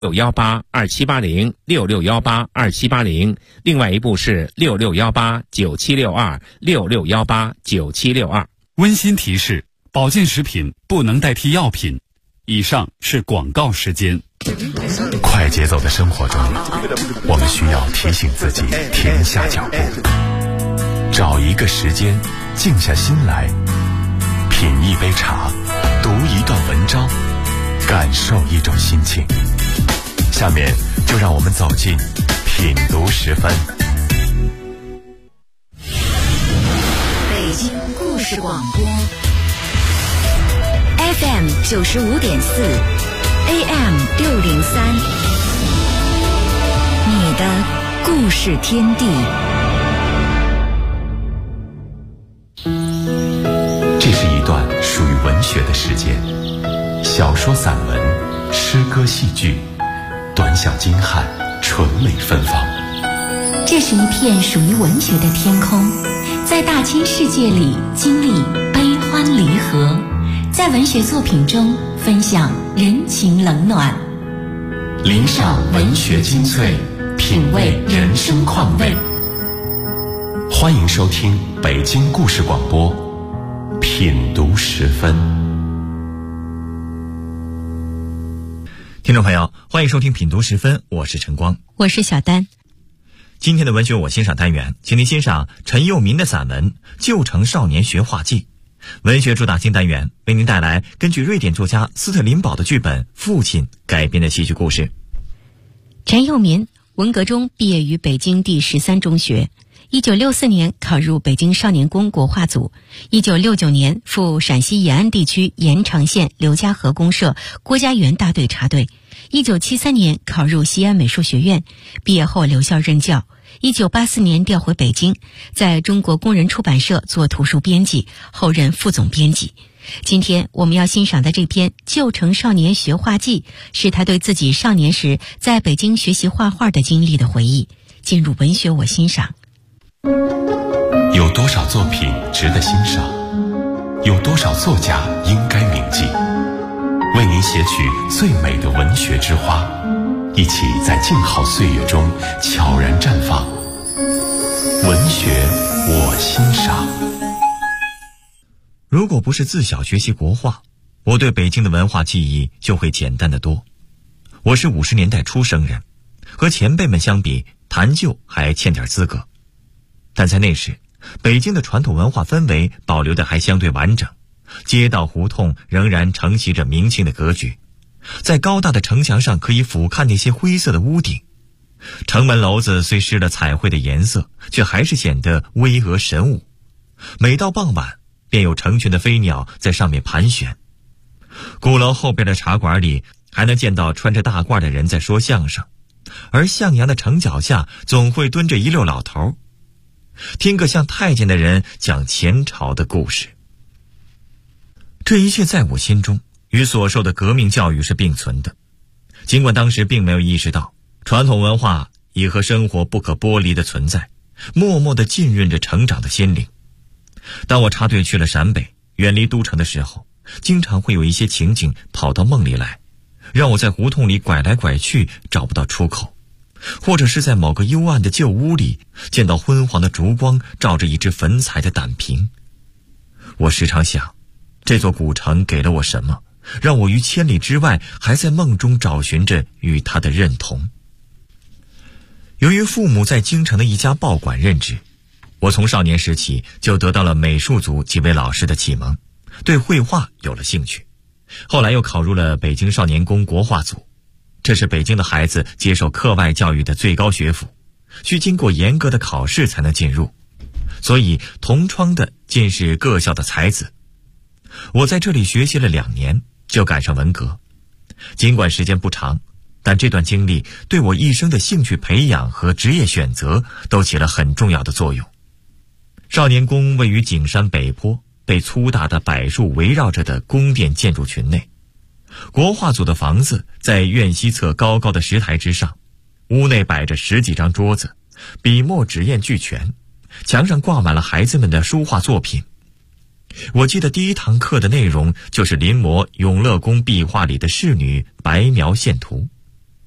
6618278066182780，另外一部是6618976266189762。 温馨提示：保健食品不能代替药品。以上是广告时间。 快节奏的生活中，我们需要提醒自己停下脚步，找一个时间静下心来，品一杯茶，读一段文章，感受一种心情。下面就让我们走进品读10分。 北京故事广播 FM 95.4 AM 603，你的故事天地。 这是一段属于文学的时间，小说、散文、诗歌、戏剧，短小精悍，纯美芬芳。 这是一片属于文学的天空，在大千世界里经历悲欢离合，在文学作品中分享人情冷暖， 聆赏文学精粹，品味人生况味。欢迎收听北京故事广播品读10分。 听众朋友，欢迎收听品读10分，我是陈光， 我是小丹。 今天的文学我欣赏单元，请您欣赏陈佑民的散文《旧城少年学画记》。文学主打新单元为您带来根据瑞典作家斯特林堡的剧本《父亲》改编的戏剧故事。 陈佑民文革中毕业于北京第13中学，1964年考入北京少年宫国画组，1969年赴陕西延安地区延长县刘家河公社郭家园大队插队，1973年考入西安美术学院，毕业后留校任教，1984年调回北京，在中国工人出版社做图书编辑，后任副总编辑。今天我们要欣赏的这篇《旧城少年学画记》，是他对自己少年时在北京学习画画的经历的回忆。进入文学我欣赏。 有多少作品值得欣赏？有多少作家应该铭记？为您写取最美的文学之花，一起在静好岁月中悄然绽放。文学我欣赏。 如果不是自小学习国画，我对北京的文化记忆就会简单得多。我是50年代出生人，和前辈们相比，谈旧还欠点资格。但在那时，北京的传统文化氛围保留得还相对完整，街道胡同仍然承袭着明清的格局，在高大的城墙上可以俯瞰那些灰色的屋顶。城门楼子虽施了彩绘的颜色，却还是显得巍峨神武。每到傍晚，便有成群的飞鸟在上面盘旋。鼓楼后边的茶馆里，还能见到穿着大褂的人在说相声，而向阳的城脚下总会蹲着一溜老头，听个像太监的人讲前朝的故事。这一切在我心中与所受的革命教育是并存的，尽管当时并没有意识到传统文化已和生活不可剥离的存在，默默地浸润着成长的心灵。当我插队去了陕北，远离都城的时候，经常会有一些情景跑到梦里来，让我在胡同里拐来拐去，找不到出口，或者是在某个幽暗的旧屋里，见到昏黄的烛光照着一只粉彩的胆瓶。我时常想，这座古城给了我什么，让我于千里之外还在梦中找寻着与它的认同。由于父母在京城的一家报馆任职，我从少年时起就得到了美术组几位老师的启蒙，对绘画有了兴趣。后来又考入了北京少年宫国画组，这是北京的孩子接受课外教育的最高学府，需经过严格的考试才能进入，所以同窗的尽是各校的才子。我在这里学习了2年，就赶上文革。尽管时间不长，但这段经历对我一生的兴趣培养和职业选择都起了很重要的作用。少年宫位于景山北坡，被粗大的柏树围绕着的宫殿建筑群内。国画组的房子在院西侧高高的石台之上，屋内摆着10几张桌子，笔墨纸砚俱全，墙上挂满了孩子们的书画作品。我记得第一堂课的内容就是临摹永乐宫壁画里的仕女白描线图，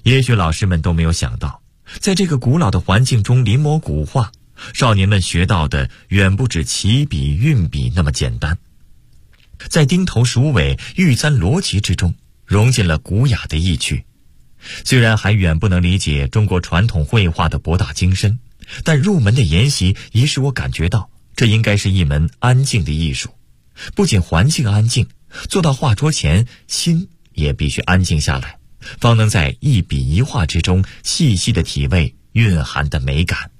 也许老师们都没有想到，在这个古老的环境中临摹古画，少年们学到的远不止起笔运笔那么简单，在钉头鼠尾、玉簪罗旗之中融进了古雅的意趣。虽然还远不能理解中国传统绘画的博大精深，但入门的研习已使我感觉到，这应该是一门安静的艺术。不仅环境安静，坐到画桌前，心也必须安静下来，方能在一笔一画之中细细的体味蕴含的美感。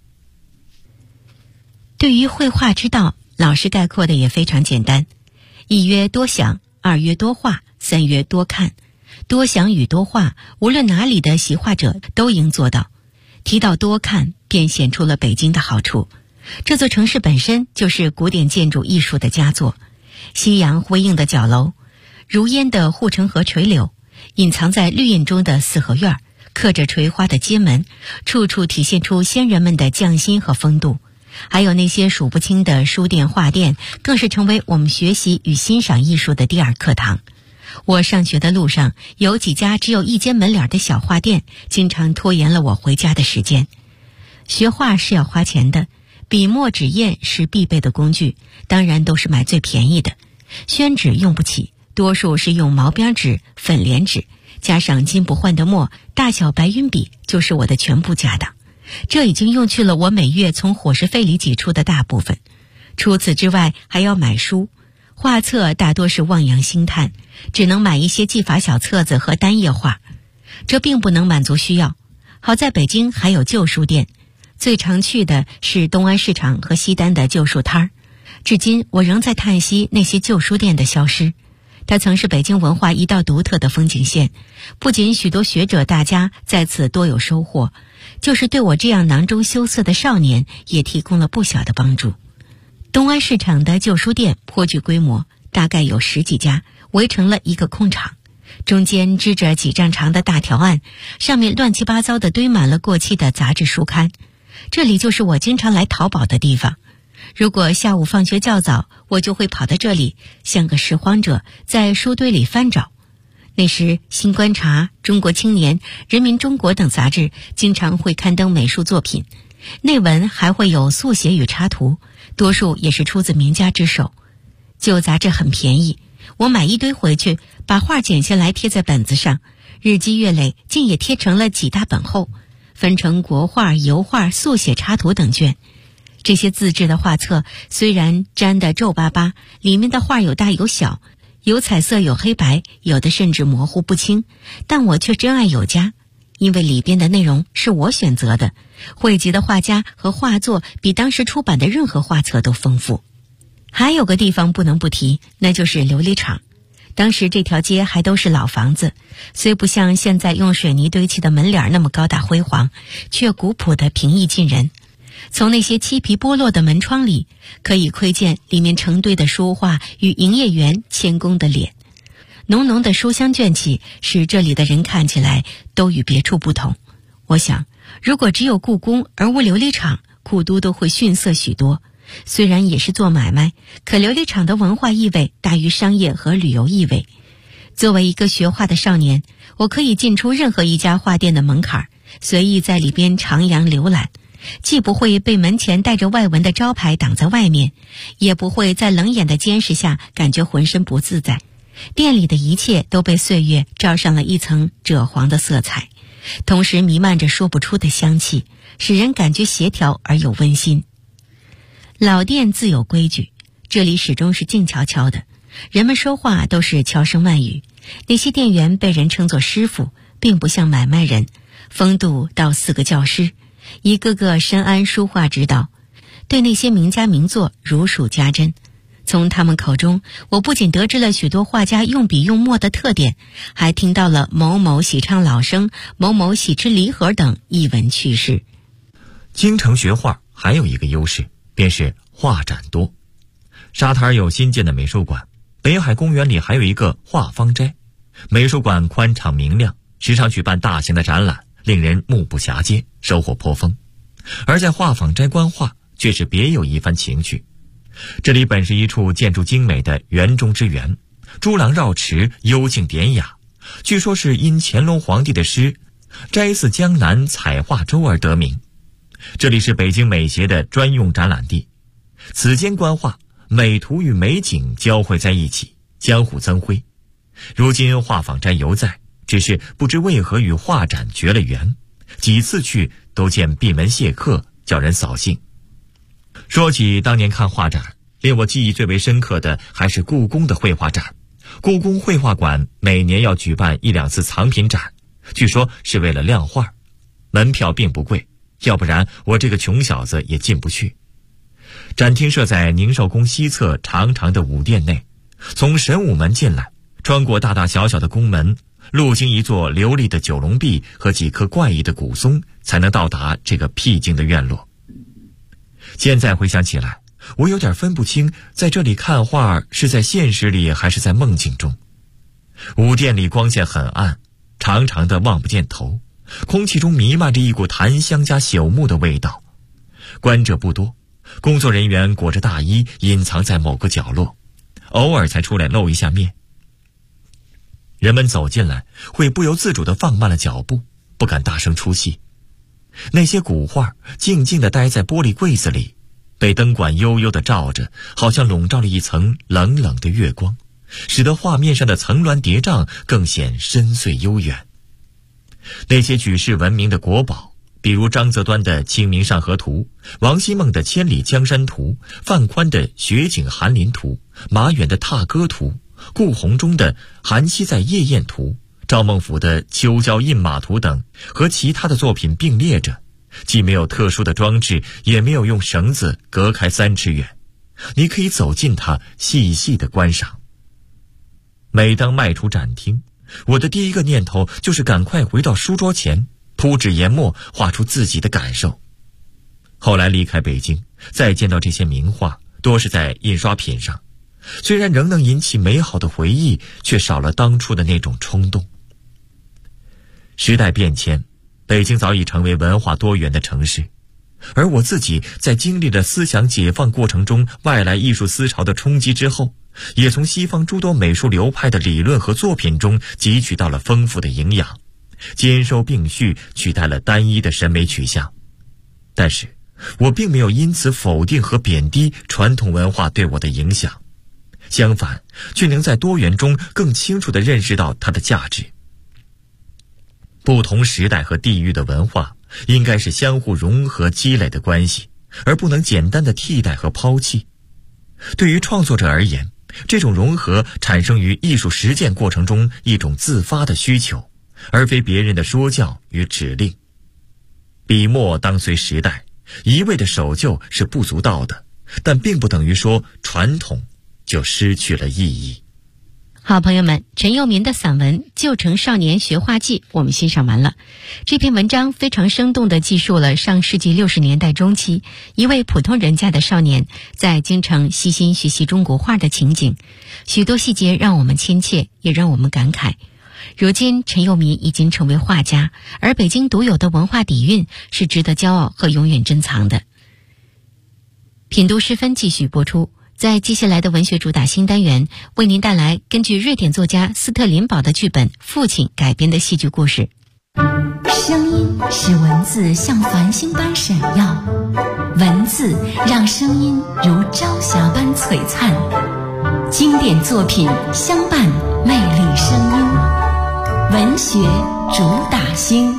对于绘画之道，老师概括的也非常简单：一曰多想，二曰多画，三曰多看。多想与多画，无论哪里的习画者都应做到。提到多看，便显出了北京的好处。这座城市本身就是古典建筑艺术的佳作，夕阳辉映的角楼，如烟的护城河垂柳，隐藏在绿荫中的四合院，刻着垂花的街门，处处体现出先人们的匠心和风度。还有那些数不清的书店画店，更是成为我们学习与欣赏艺术的第二课堂。我上学的路上有几家只有一间门脸的小画店，经常拖延了我回家的时间。学画是要花钱的，笔墨纸砚是必备的工具，当然都是买最便宜的。宣纸用不起，多数是用毛边纸、粉莲纸，加上金不换的墨，大小白云笔就是我的全部家当。这已经用去了我每月从伙食费里挤出的大部分。除此之外，还要买书，画册大多是望洋兴叹，只能买一些技法小册子和单页画，这并不能满足需要。好在北京还有旧书店，最常去的是东安市场和西单的旧书摊儿。至今我仍在叹息那些旧书店的消失。它曾是北京文化一道独特的风景线，不仅许多学者大家在此多有收获，就是对我这样囊中羞涩的少年也提供了不小的帮助。东安市场的旧书店颇具规模，大概有10几家，围成了一个空场，中间支着几丈长的大条案，上面乱七八糟地堆满了过期的杂志书刊。这里就是我经常来淘宝的地方。如果下午放学较早，我就会跑到这里，像个拾荒者，在书堆里翻找。那时《新观察》、《中国青年》、《人民中国》等杂志经常会刊登美术作品，内文还会有速写与插图，多数也是出自名家之手。旧杂志很便宜，我买一堆回去，把画剪下来贴在本子上，日积月累，竟也贴成了几大本厚，分成国画、油画、速写、插图等卷。这些自制的画册虽然粘得皱巴巴，里面的画有大有小，有彩色有黑白，有的甚至模糊不清，但我却真爱有加，因为里边的内容是我选择的，汇集的画家和画作比当时出版的任何画册都丰富。还有个地方不能不提，那就是琉璃厂。当时这条街还都是老房子，虽不像现在用水泥堆砌的门脸那么高大辉煌，却古朴的平易近人。从那些漆皮剥落的门窗里，可以窥见里面成堆的书画与营业员谦恭的脸。浓浓的书香卷气，使这里的人看起来都与别处不同。我想，如果只有故宫而无琉璃厂，故都都会逊色许多。虽然也是做买卖，可琉璃厂的文化意味大于商业和旅游意味。作为一个学画的少年，我可以进出任何一家画店的门槛，随意在里边徜徉浏览，既不会被门前带着外文的招牌挡在外面，也不会在冷眼的监视下感觉浑身不自在。店里的一切都被岁月罩上了一层赭黄的色彩，同时弥漫着说不出的香气，使人感觉协调而又温馨。老店自有规矩，这里始终是静悄悄的，人们说话都是悄声慢语。那些店员被人称作师傅，并不像买卖人，风度到4个教师，一个个深谙书画之道，对那些名家名作如数家珍。从他们口中，我不仅得知了许多画家用笔用墨的特点，还听到了某某喜唱老生、某某喜吃梨核等逸闻趣事。 京城学画还有一个优势，便是画展多。沙滩有新建的美术馆，北海公园里还有一个画舫斋。美术馆宽敞明亮，时常举办大型的展览，令人目不暇接，收获颇丰。而在画舫斋观画却是别有一番情趣。这里本是一处建筑精美的园中之园，珠廊绕池，幽静典雅。据说是因乾隆皇帝的诗摘自江南彩画洲而得名。这里是北京美协的专用展览地，此间官画美图与美景交汇在一起，相互增辉。如今画舫斋犹在，只是不知为何与画展绝了缘，几次去都见闭门谢客，叫人扫兴。说起当年看画展，令我记忆最为深刻的还是故宫的绘画展。故宫绘画馆每年要举办1-2次藏品展，据说是为了亮画，门票并不贵，要不然我这个穷小子也进不去。展厅设在宁寿宫西侧长长的武殿内，从神武门进来，穿过大大小小的宫门，路经一座流丽的九龙壁和几棵怪异的古松，才能到达这个僻静的院落。现在回想起来，我有点分不清在这里看画是在现实里还是在梦境中。武殿里光线很暗，长长的望不见头，空气中弥漫着一股檀香加朽木的味道。观者不多，工作人员裹着大衣隐藏在某个角落，偶尔才出来露一下面。人们走进来会不由自主地放慢了脚步，不敢大声出戏。那些古画静静地待在玻璃柜子里，被灯管悠悠地照着，好像笼罩了一层冷冷的月光，使得画面上的层峦叠嶂更显深邃悠远。那些举世闻名的国宝，比如张择端的《清明上河图》，王希孟的《千里江山图》，范宽的《雪景寒林图》，马远的《踏歌图》，顾闳中的《韩熙载夜宴图》，赵孟頫的《秋郊饮马图》等，和其他的作品并列着，既没有特殊的装置，也没有用绳子隔开3尺远，你可以走近它，细细地观赏。每当迈出展厅，我的第一个念头就是赶快回到书桌前，铺纸研墨，画出自己的感受。后来离开北京，再见到这些名画，多是在印刷品上，虽然仍能引起美好的回忆，却少了当初的那种冲动。时代变迁，北京早已成为文化多元的城市，而我自己在经历了思想解放过程中外来艺术思潮的冲击之后，也从西方诸多美术流派的理论和作品中汲取到了丰富的营养，兼收并蓄，取代了单一的审美取向。但是我并没有因此否定和贬低传统文化对我的影响，相反，却能在多元中更清楚地认识到它的价值。不同时代和地域的文化应该是相互融合积累的关系，而不能简单的替代和抛弃。对于创作者而言，这种融合产生于艺术实践过程中一种自发的需求，而非别人的说教与指令。笔墨当随时代，一味的守旧是不足道的，但并不等于说传统就失去了意义。 好朋友们，陈佑民的散文《旧城少年学画记》我们欣赏完了。这篇文章非常生动地记述了上世纪60年代中期一位普通人家的少年在京城悉心学习中国画的情景，许多细节让我们亲切，也让我们感慨。如今陈佑民已经成为画家，而北京独有的文化底蕴是值得骄傲和永远珍藏的。品读诗分继续播出，在接下来的文学主打新单元，为您带来根据瑞典作家斯特林堡的剧本《父亲》改编的戏剧故事。 声音使文字像繁星般闪耀，文字让声音如朝霞般璀璨。经典作品相伴，魅力声音，文学主打星。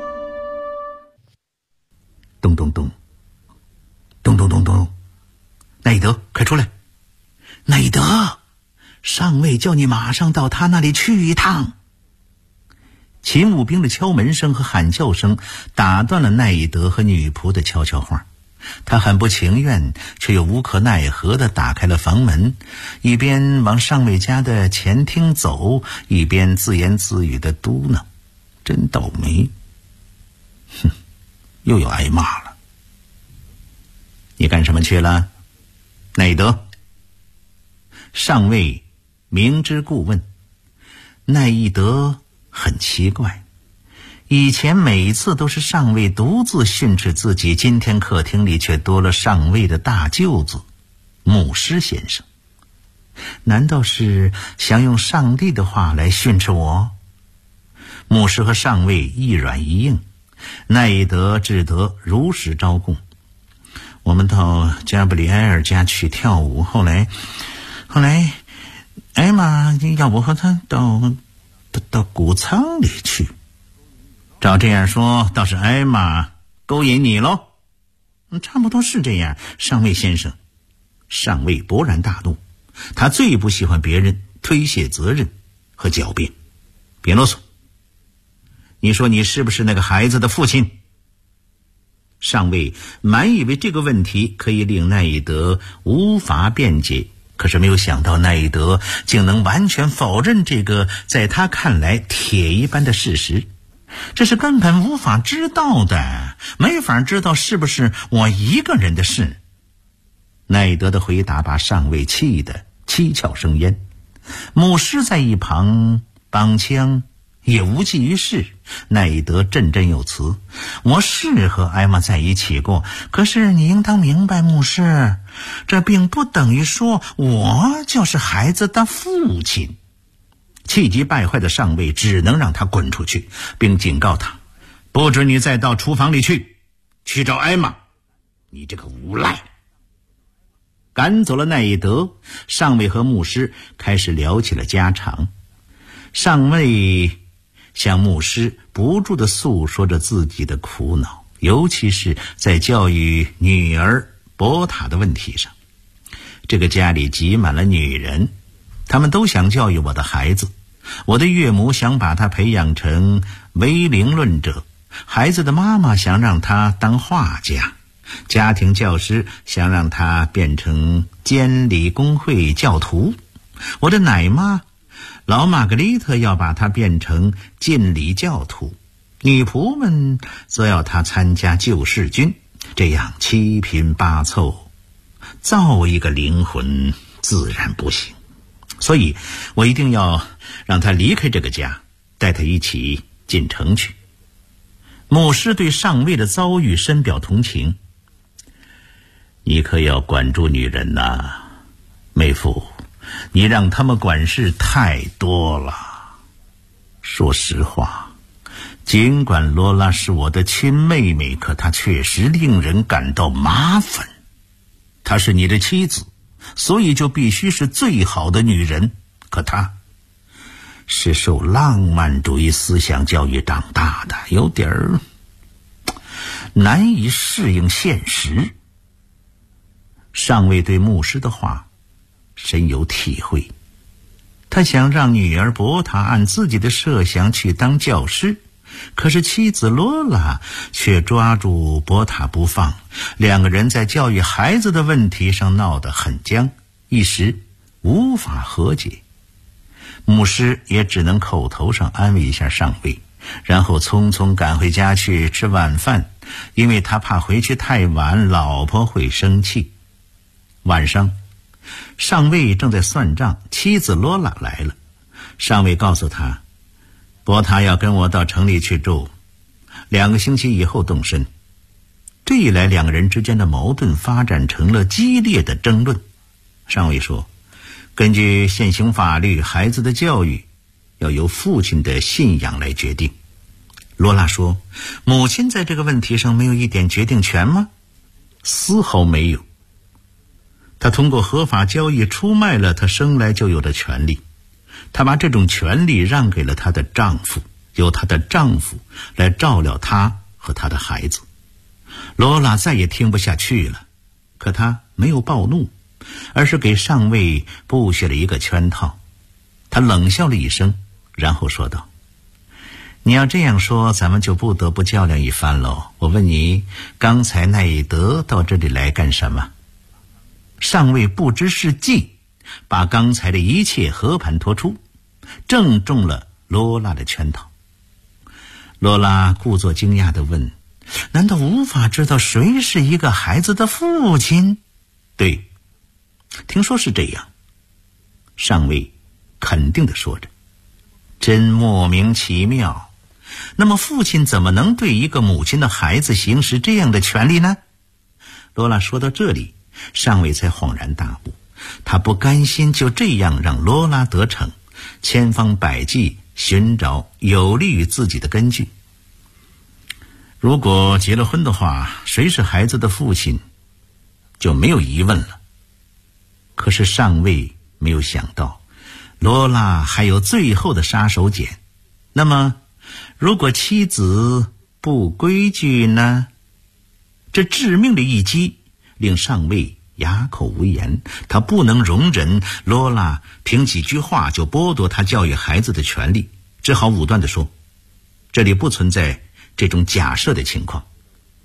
咚咚咚，咚咚咚咚，奈德，快出来！奈德，上尉叫你马上到他那里去一趟。勤务兵的敲门声和喊叫声打断了奈德和女仆的悄悄话。他很不情愿，却又无可奈何地打开了房门，一边往上尉家的前厅走，一边自言自语地嘟囔：真倒霉，哼，又要挨骂了。你干什么去了，奈德？上尉明知故问。奈义德很奇怪，以前每次都是上尉独自训斥自己，今天客厅里却多了上尉的大舅子牧师先生。难道是想用上帝的话来训斥我？ 牧师和上尉一软一硬，奈伊德只得如实招供。我们到加布里埃尔家去跳舞，后来艾玛要我和他到谷仓里去。照这样说，倒是艾玛勾引你喽？差不多是这样，上尉先生。上尉勃然大怒，他最不喜欢别人推卸责任和狡辩。别啰嗦，你说你是不是那个孩子的父亲？上尉满以为这个问题可以令奈伊德无法辩解，可是没有想到奈伊德竟能完全否认这个在他看来铁一般的事实。这是根本无法知道的，没法知道是不是我一个人的事。奈伊德的回答把上尉气得七窍生烟，牧师在一旁帮腔也无济于事。奈伊德振振有词，我是和艾玛在一起过，可是你应当明白，牧师，这并不等于说我就是孩子的父亲。气急败坏的上尉只能让他滚出去，并警告他，不准你再到厨房里去找艾玛，你这个无赖。赶走了奈伊德，上尉和牧师开始聊起了家常。上尉向牧师不住地诉说着自己的苦恼，尤其是在教育女儿博塔的问题上。这个家里挤满了女人，他们都想教育我的孩子。我的岳母想把他培养成唯灵论者，孩子的妈妈想让他当画家，家庭教师想让他变成监理公会教徒，我的奶妈老玛格丽特要把他变成禁礼教徒，女仆们则要他参加救世军，这样七拼八凑造一个灵魂自然不行。所以我一定要让他离开这个家，带他一起进城去。牧师对上尉的遭遇深表同情。你可要管住女人呐，妹夫，你让他们管事太多了。说实话，尽管罗拉是我的亲妹妹，可她确实令人感到麻烦。她是你的妻子，所以就必须是最好的女人，可她是受浪漫主义思想教育长大的，有点难以适应现实。上尉对牧师的话深有体会，他想让女儿博塔按自己的设想去当教师，可是妻子罗拉却抓住博塔不放，两个人在教育孩子的问题上闹得很僵，一时无法和解。牧师也只能口头上安慰一下上尉，然后匆匆赶回家去吃晚饭，因为他怕回去太晚老婆会生气。晚上，上尉正在算账，妻子罗拉来了。上尉告诉他，博塔要跟我到城里去住，2个星期以后动身。这一来，两个人之间的矛盾发展成了激烈的争论。上尉说，根据现行法律，孩子的教育要由父亲的信仰来决定。罗拉说，母亲在这个问题上没有一点决定权吗？丝毫没有。她通过合法交易出卖了她生来就有的权利，她把这种权利让给了她的丈夫，由她的丈夫来照料她和她的孩子。罗拉再也听不下去了，可她没有暴怒，而是给上尉布下了一个圈套。她冷笑了一声，然后说道，你要这样说，咱们就不得不较量一番喽。我问你，刚才奈伊德到这里来干什么？上尉不知是计，把刚才的一切和盘托出，正中了罗拉的圈套。罗拉故作惊讶地问，难道无法知道谁是一个孩子的父亲？对，听说是这样。上尉肯定地说着，真莫名其妙。那么父亲怎么能对一个母亲的孩子行使这样的权利呢？罗拉说到这里，上尉才恍然大悟，他不甘心就这样让罗拉得逞，千方百计寻找有利于自己的根据。如果结了婚的话，谁是孩子的父亲就没有疑问了。可是上尉没有想到，罗拉还有最后的杀手锏。那么如果妻子不规矩呢？这致命的一击令上尉哑口无言，他不能容忍罗拉凭几句话就剥夺他教育孩子的权利，只好武断地说，这里不存在这种假设的情况。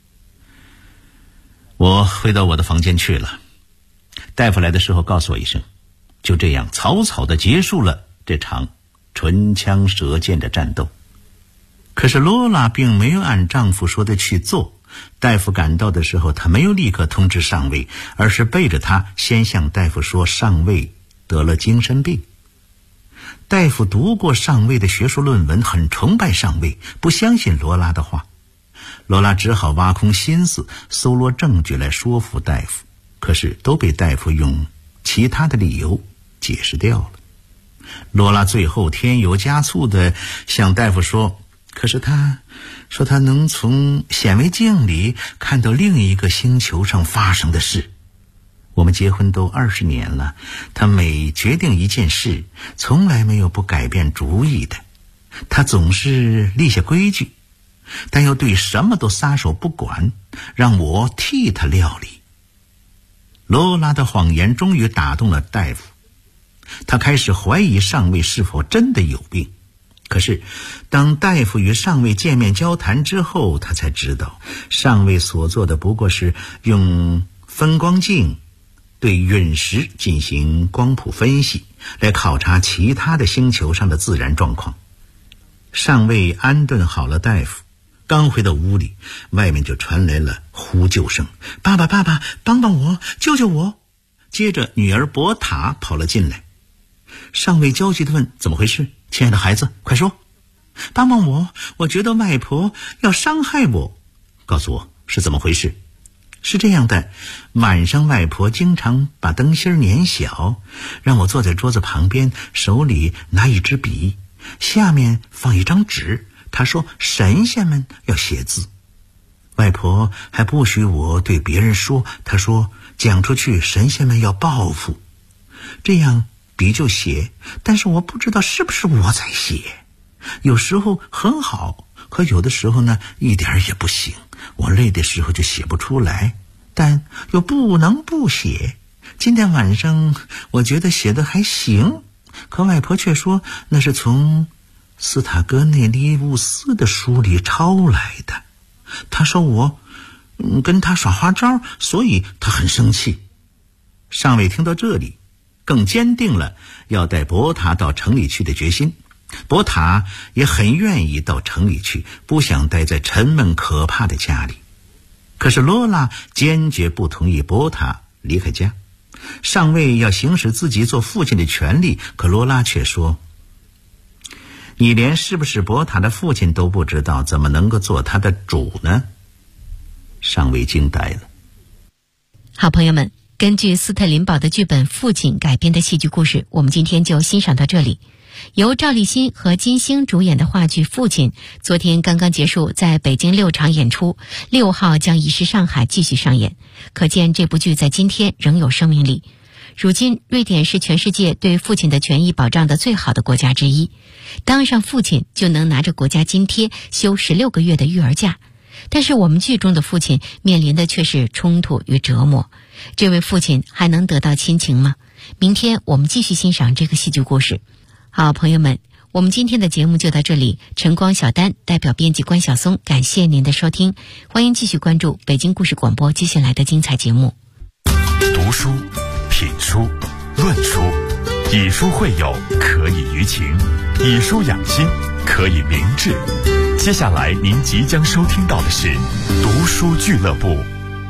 我回到我的房间去了，大夫来的时候告诉我一声，就这样草草地结束了这场唇枪舌剑的战斗。可是罗拉并没有按丈夫说的去做，大夫赶到的时候，她没有立刻通知上尉，而是背着他先向大夫说上尉得了精神病。大夫读过上尉的学术论文，很崇拜上尉，不相信罗拉的话。罗拉只好挖空心思搜罗证据来说服大夫，可是都被大夫用其他的理由解释掉了。罗拉最后添油加醋地向大夫说，可是他说他能从显微镜里看到另一个星球上发生的事。我们结婚都20年了，他每决定一件事，从来没有不改变主意的。他总是立下规矩，但又对什么都撒手不管，让我替他料理。罗拉的谎言终于打动了大夫，他开始怀疑上尉是否真的有病。可是当大夫与上尉见面交谈之后，他才知道上尉所做的不过是用分光镜对陨石进行光谱分析，来考察其他的星球上的自然状况。上尉安顿好了大夫，刚回到屋里，外面就传来了呼救声，爸爸爸爸，帮帮我，救救我。接着女儿博塔跑了进来，上尉焦急地问，怎么回事？亲爱的孩子，快说，帮帮我，我觉得外婆要伤害我，告诉我是怎么回事。是这样的，晚上外婆经常把灯芯捻小，让我坐在桌子旁边，手里拿一支笔，下面放一张纸，她说神仙们要写字。外婆还不许我对别人说，她说讲出去神仙们要报复。这样笔就写，但是我不知道是不是我在写，有时候很好，可有的时候呢一点也不行，我累的时候就写不出来，但又不能不写。今天晚上我觉得写的还行，可外婆却说那是从斯塔格内利乌斯的书里抄来的。她说我跟他耍花招，所以她很生气。上尉听到这里，更坚定了要带博塔到城里去的决心。博塔也很愿意到城里去，不想待在沉闷可怕的家里。可是罗拉坚决不同意博塔离开家。上尉要行使自己做父亲的权利，可罗拉却说，你连是不是博塔的父亲都不知道，怎么能够做他的主呢？上尉惊呆了。 好朋友们，根据斯特林堡的剧本《父亲》改编的戏剧故事，我们今天就欣赏到这里。由赵立新和金星主演的话剧《父亲》昨天刚刚结束，在北京6场演出，6号将移师上海继续上演，可见这部剧在今天仍有生命力。如今瑞典是全世界对父亲的权益保障的最好的国家之一，当上父亲就能拿着国家津贴休16个月的育儿假。但是我们剧中的父亲面临的却是冲突与折磨，这位父亲还能得到亲情吗？明天我们继续欣赏这个戏剧故事。好朋友们，我们今天的节目就到这里，晨光小丹代表编辑关晓松，感谢您的收听，欢迎继续关注北京故事广播接下来的精彩节目。 读书、品书、论书，以书会友，可以娱情；以书养心，可以明志。接下来您即将收听到的是读书俱乐部。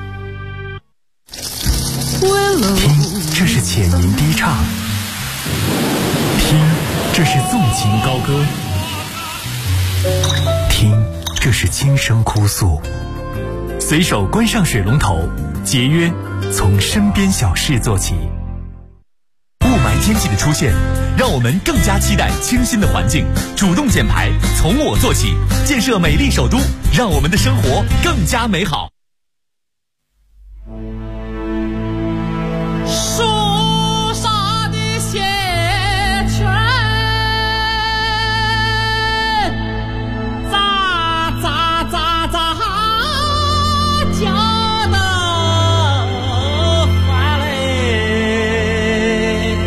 听，这是浅吟低唱；听，这是纵情高歌；听，这是轻声哭诉。随手关上水龙头，节约从身边小事做起。雾霾天气的出现，让我们更加期待清新的环境。主动减排，从我做起，建设美丽首都，让我们的生活更加美好。 树上的血泉，咋咋咋咋叫得欢嘞，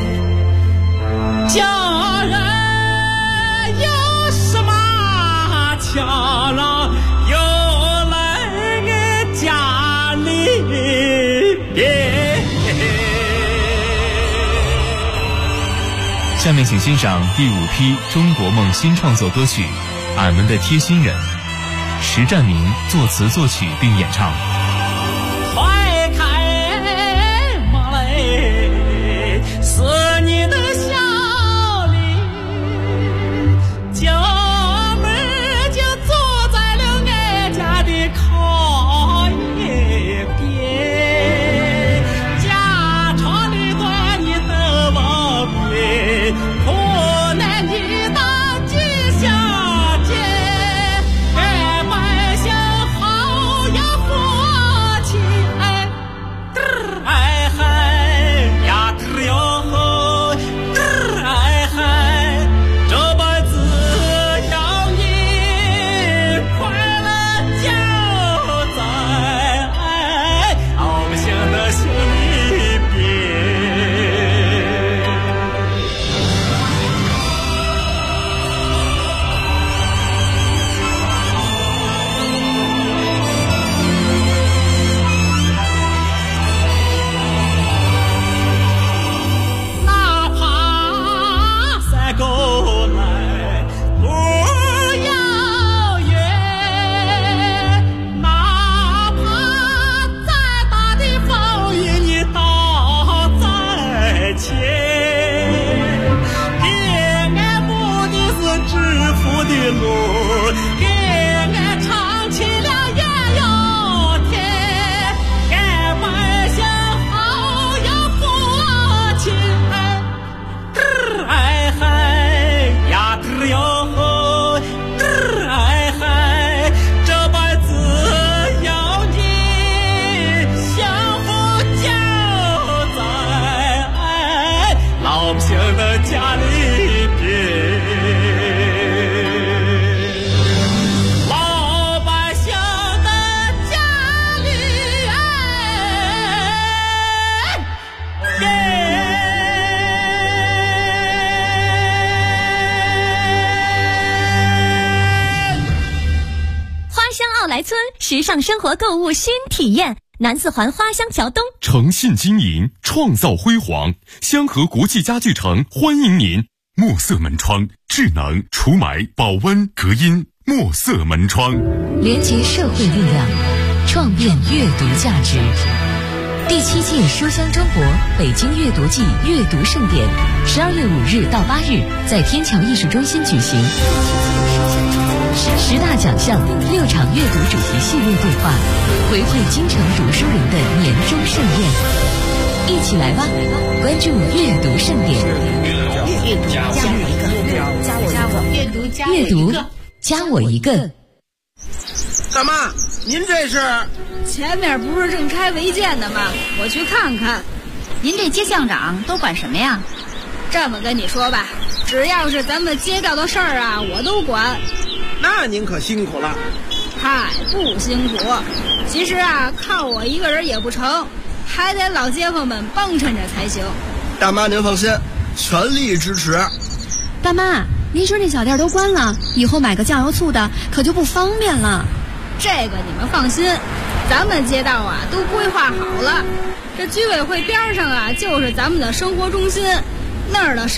叫人有什么巧了，又来个家里边。 下面请欣赏第5批中国梦新创作歌曲《俺们的贴心人》，石占明作词作曲并演唱。 怀开马嘞，是你的笑脸，家门就坐在了俺家的炕沿边，家长里短你都往边，苦难的大吉祥节，俺百姓好呀福气，哎嗨呀嘚哟吼，哎嗨，这辈子要你快乐就在老百姓的心里边。哪怕山沟来路遥远，哪怕再大的风雨你倒在前，给俺目的是致富的路，给俺唱起了也有天，俺百姓好有福气，哎嗨呀嘚哟吼，哎嗨，这辈子要你幸福就在老百姓的家里边，老百姓的家里边。 花乡奥莱村时尚生活购物新体验，南四环花乡桥东。 诚信经营，创造辉煌，香河国际家具城欢迎您。墨色门窗，智能除霾、保温、隔音。墨色门窗， 连接社会力量，创变阅读价值。第7届书香中国北京阅读季阅读盛典，12月5日到8日在天桥艺术中心举行。10大奖项，6场阅读主题系列对话，回馈京城读书人的年终盛宴。一起来吧，关注阅读盛典。阅读加我一个。 大妈，您这是？ 前面不是正开违建呢吗？我去看看。 您这街巷长都管什么呀？ 这么跟你说吧，只要是咱们街道的事儿啊，我都管。 那您可辛苦了。 嗨，不辛苦。其实啊，靠我一个人也不成，还得老街坊们帮衬着才行。 大妈您放心，全力支持。 大妈，您说那小店都关了，以后买个酱油醋的可就不方便了。 这个你们放心，咱们街道啊都规划好了。这居委会边上啊就是咱们的生活中心，那儿的